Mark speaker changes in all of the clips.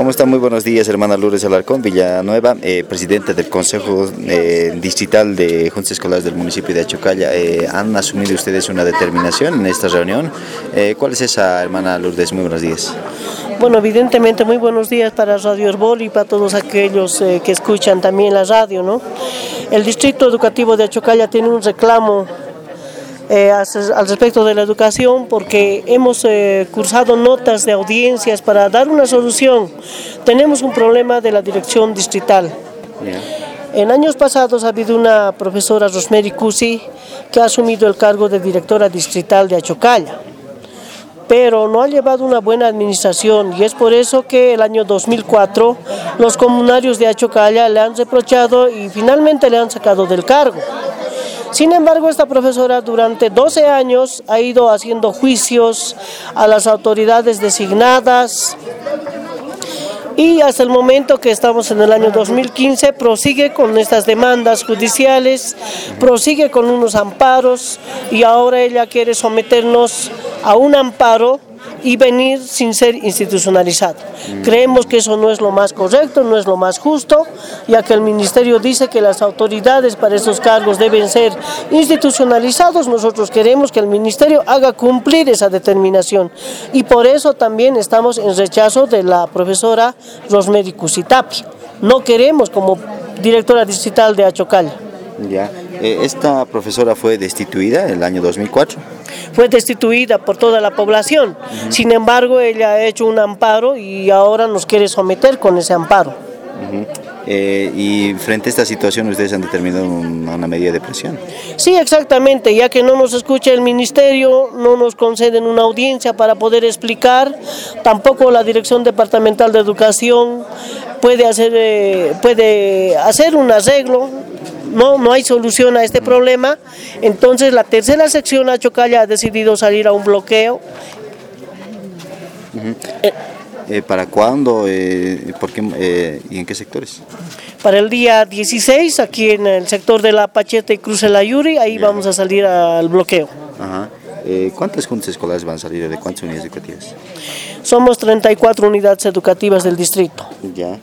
Speaker 1: ¿Cómo está? Muy buenos días, hermana Lourdes Alarcón Villanueva, presidenta del Consejo Distrital de Juntas Escolares del municipio de Achocalla. ¿Han asumido ustedes una determinación en esta reunión? ¿Cuál es esa, hermana Lourdes? Muy buenos días.
Speaker 2: Bueno, evidentemente muy buenos días para Radio Herbol y para todos aquellos que escuchan también la radio, ¿no? El Distrito Educativo de Achocalla tiene un reclamo al respecto de la educación, porque hemos cursado notas de audiencias para dar una solución. Tenemos un problema de la dirección distrital. En años pasados ha habido una profesora, Rosemary Cusi, que ha asumido el cargo de directora distrital de Achocalla, pero no ha llevado una buena administración, y es por eso que el año 2004 los comunarios de Achocalla le han reprochado y finalmente le han sacado del cargo. Sin embargo, esta profesora durante 12 años ha ido haciendo juicios a las autoridades designadas y hasta el momento que estamos en el año 2015 prosigue con estas demandas judiciales, prosigue con unos amparos, y ahora ella quiere someternos a un amparo y venir sin ser institucionalizado. Creemos que eso no es lo más correcto, no es lo más justo, ya que el ministerio dice que las autoridades para esos cargos deben ser institucionalizados. Nosotros queremos que el ministerio haga cumplir esa determinación, y por eso también estamos en rechazo de la profesora Rosemary Cusi Tapia. No queremos como directora distrital de Achocalla.
Speaker 1: Ya. ¿Esta profesora fue destituida en el año 2004?
Speaker 2: Fue destituida por toda la población. Sin embargo, ella ha hecho un amparo y ahora nos quiere someter con ese amparo.
Speaker 1: Y frente a esta situación, ¿ustedes han determinado una medida de presión?
Speaker 2: Sí, exactamente, ya que no nos escucha el ministerio, no nos conceden una audiencia para poder explicar, tampoco la Dirección Departamental de Educación puede hacer un arreglo. No hay solución a este problema. Entonces la tercera sección Achocalla ha decidido salir a un bloqueo.
Speaker 1: ¿Para cuándo? ¿Por qué, y en qué sectores?
Speaker 2: Para el día 16, aquí en el sector de La Pacheta y Cruz de la Yuri, ahí vamos a salir al bloqueo.
Speaker 1: ¿Cuántas juntas escolares van a salir? ¿De cuántas unidades educativas?
Speaker 2: Somos 34 unidades educativas del distrito.
Speaker 1: Ya.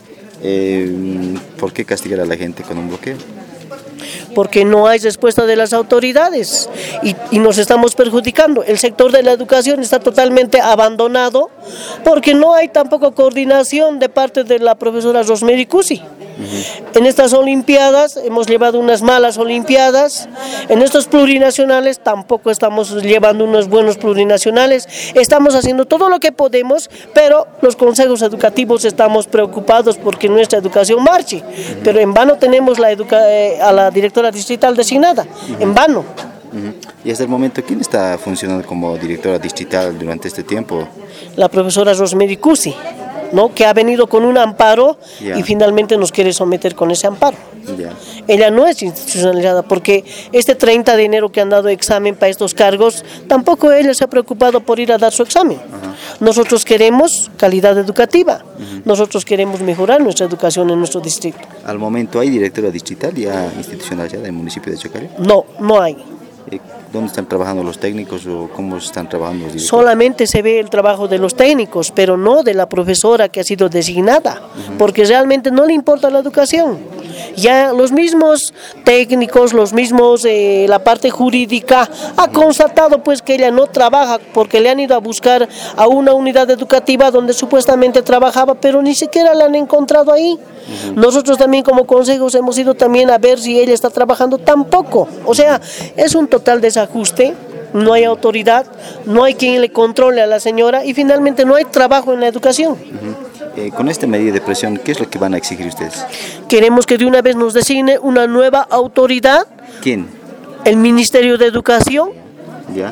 Speaker 1: ¿Por qué castigar a la gente con un bloqueo?
Speaker 2: Porque no hay respuesta de las autoridades y nos estamos perjudicando. El sector de la educación está totalmente abandonado porque no hay tampoco coordinación de parte de la profesora Rosemary Cusi. En estas olimpiadas hemos llevado unas malas olimpiadas, en estos plurinacionales tampoco estamos llevando unos buenos plurinacionales. Estamos haciendo todo lo que podemos, pero los consejos educativos estamos preocupados porque nuestra educación marche, pero en vano tenemos a la directora distrital designada, en vano.
Speaker 1: Y hasta el momento, ¿quién está funcionando como directora distrital durante este tiempo?
Speaker 2: La profesora Rosemary Cusi, ¿no? Que ha venido con un amparo y finalmente nos quiere someter con ese amparo. Ella no es institucionalizada porque este 30 de enero que han dado examen para estos cargos, tampoco ella se ha preocupado por ir a dar su examen. Nosotros queremos calidad educativa, nosotros queremos mejorar nuestra educación en nuestro distrito.
Speaker 1: ¿Al momento hay directora distrital ya institucionalizada en el municipio de Achocalla?
Speaker 2: No, no hay.
Speaker 1: ¿Dónde están trabajando los técnicos o cómo están trabajando los directores?
Speaker 2: Solamente se ve el trabajo de los técnicos, pero no de la profesora que ha sido designada, porque realmente no le importa la educación. Ya los mismos técnicos, la parte jurídica ha constatado pues que ella no trabaja, porque le han ido a buscar a una unidad educativa donde supuestamente trabajaba, pero ni siquiera la han encontrado ahí. Nosotros también como consejos hemos ido también a ver si ella está trabajando, tampoco. O sea, es un total desajuste, no hay autoridad, no hay quien le controle a la señora y finalmente no hay trabajo en la educación.
Speaker 1: Con esta medida de presión, ¿qué es lo que van a exigir ustedes?
Speaker 2: Queremos que de una vez nos designe una nueva autoridad.
Speaker 1: ¿Quién?
Speaker 2: El Ministerio de Educación.
Speaker 1: Ya.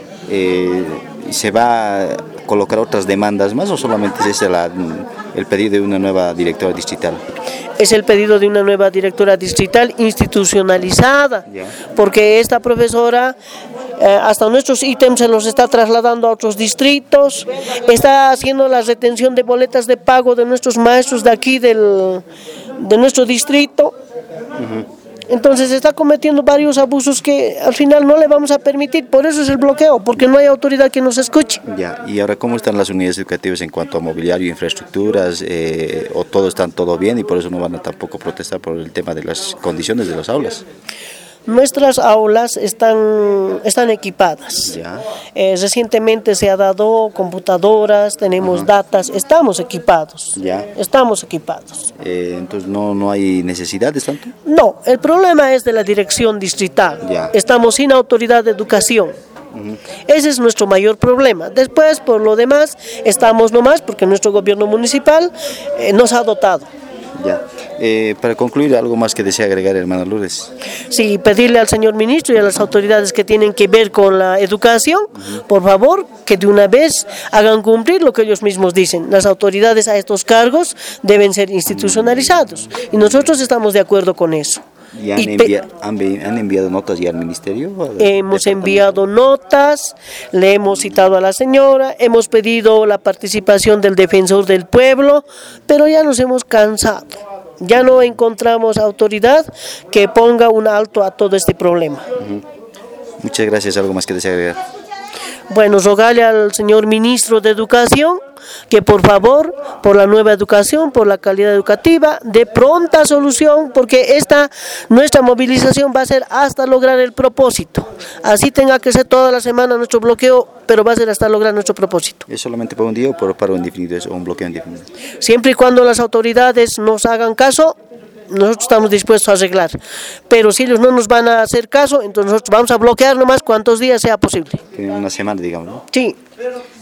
Speaker 1: ¿Se va a colocar otras demandas más o solamente es ese el pedido de una nueva directora distrital?
Speaker 2: Es el pedido de una nueva directora distrital institucionalizada, porque esta profesora hasta nuestros ítems se los está trasladando a otros distritos, está haciendo la retención de boletas de pago de nuestros maestros de aquí de nuestro distrito. Entonces está cometiendo varios abusos que al final no le vamos a permitir, por eso es el bloqueo, porque no hay autoridad que nos escuche.
Speaker 1: Ya, y ahora, ¿cómo están las unidades educativas en cuanto a mobiliario, infraestructuras, o todo bien y por eso no van a tampoco protestar por el tema de las condiciones de las aulas?
Speaker 2: Nuestras aulas están equipadas.
Speaker 1: Ya.
Speaker 2: Recientemente se ha dado computadoras, tenemos datas, estamos equipados.
Speaker 1: Ya.
Speaker 2: Estamos equipados.
Speaker 1: Entonces no hay necesidades tanto.
Speaker 2: No, el problema es de la dirección distrital.
Speaker 1: Ya.
Speaker 2: Estamos sin autoridad de educación. Ese es nuestro mayor problema. Después, por lo demás, estamos nomás porque nuestro gobierno municipal nos ha dotado.
Speaker 1: Ya. Para concluir, ¿algo más que desea agregar, hermana Lourdes?
Speaker 2: Sí, pedirle al señor ministro y a las autoridades que tienen que ver con la educación, por favor, que de una vez hagan cumplir lo que ellos mismos dicen. Las autoridades a estos cargos deben ser institucionalizados y nosotros estamos de acuerdo con eso.
Speaker 1: ¿Y han enviado notas ya al ministerio?
Speaker 2: Hemos enviado notas, le hemos citado a la señora, hemos pedido la participación del defensor del pueblo, pero ya nos hemos cansado. Ya no encontramos autoridad que ponga un alto a todo este problema.
Speaker 1: Muchas gracias. ¿Algo más que desea agregar?
Speaker 2: Bueno, rogarle al señor ministro de Educación que por favor, por la nueva educación, por la calidad educativa, de pronta solución, porque nuestra movilización va a ser hasta lograr el propósito. Así tenga que ser toda la semana nuestro bloqueo, pero va a ser hasta lograr nuestro propósito.
Speaker 1: ¿Es solamente para un día o para paro indefinido o un bloqueo indefinido?
Speaker 2: Siempre y cuando las autoridades nos hagan caso, nosotros estamos dispuestos a arreglar, pero si ellos no nos van a hacer caso, entonces nosotros vamos a bloquear nomás cuantos días sea posible.
Speaker 1: Una semana, digamos, ¿no?
Speaker 2: Sí.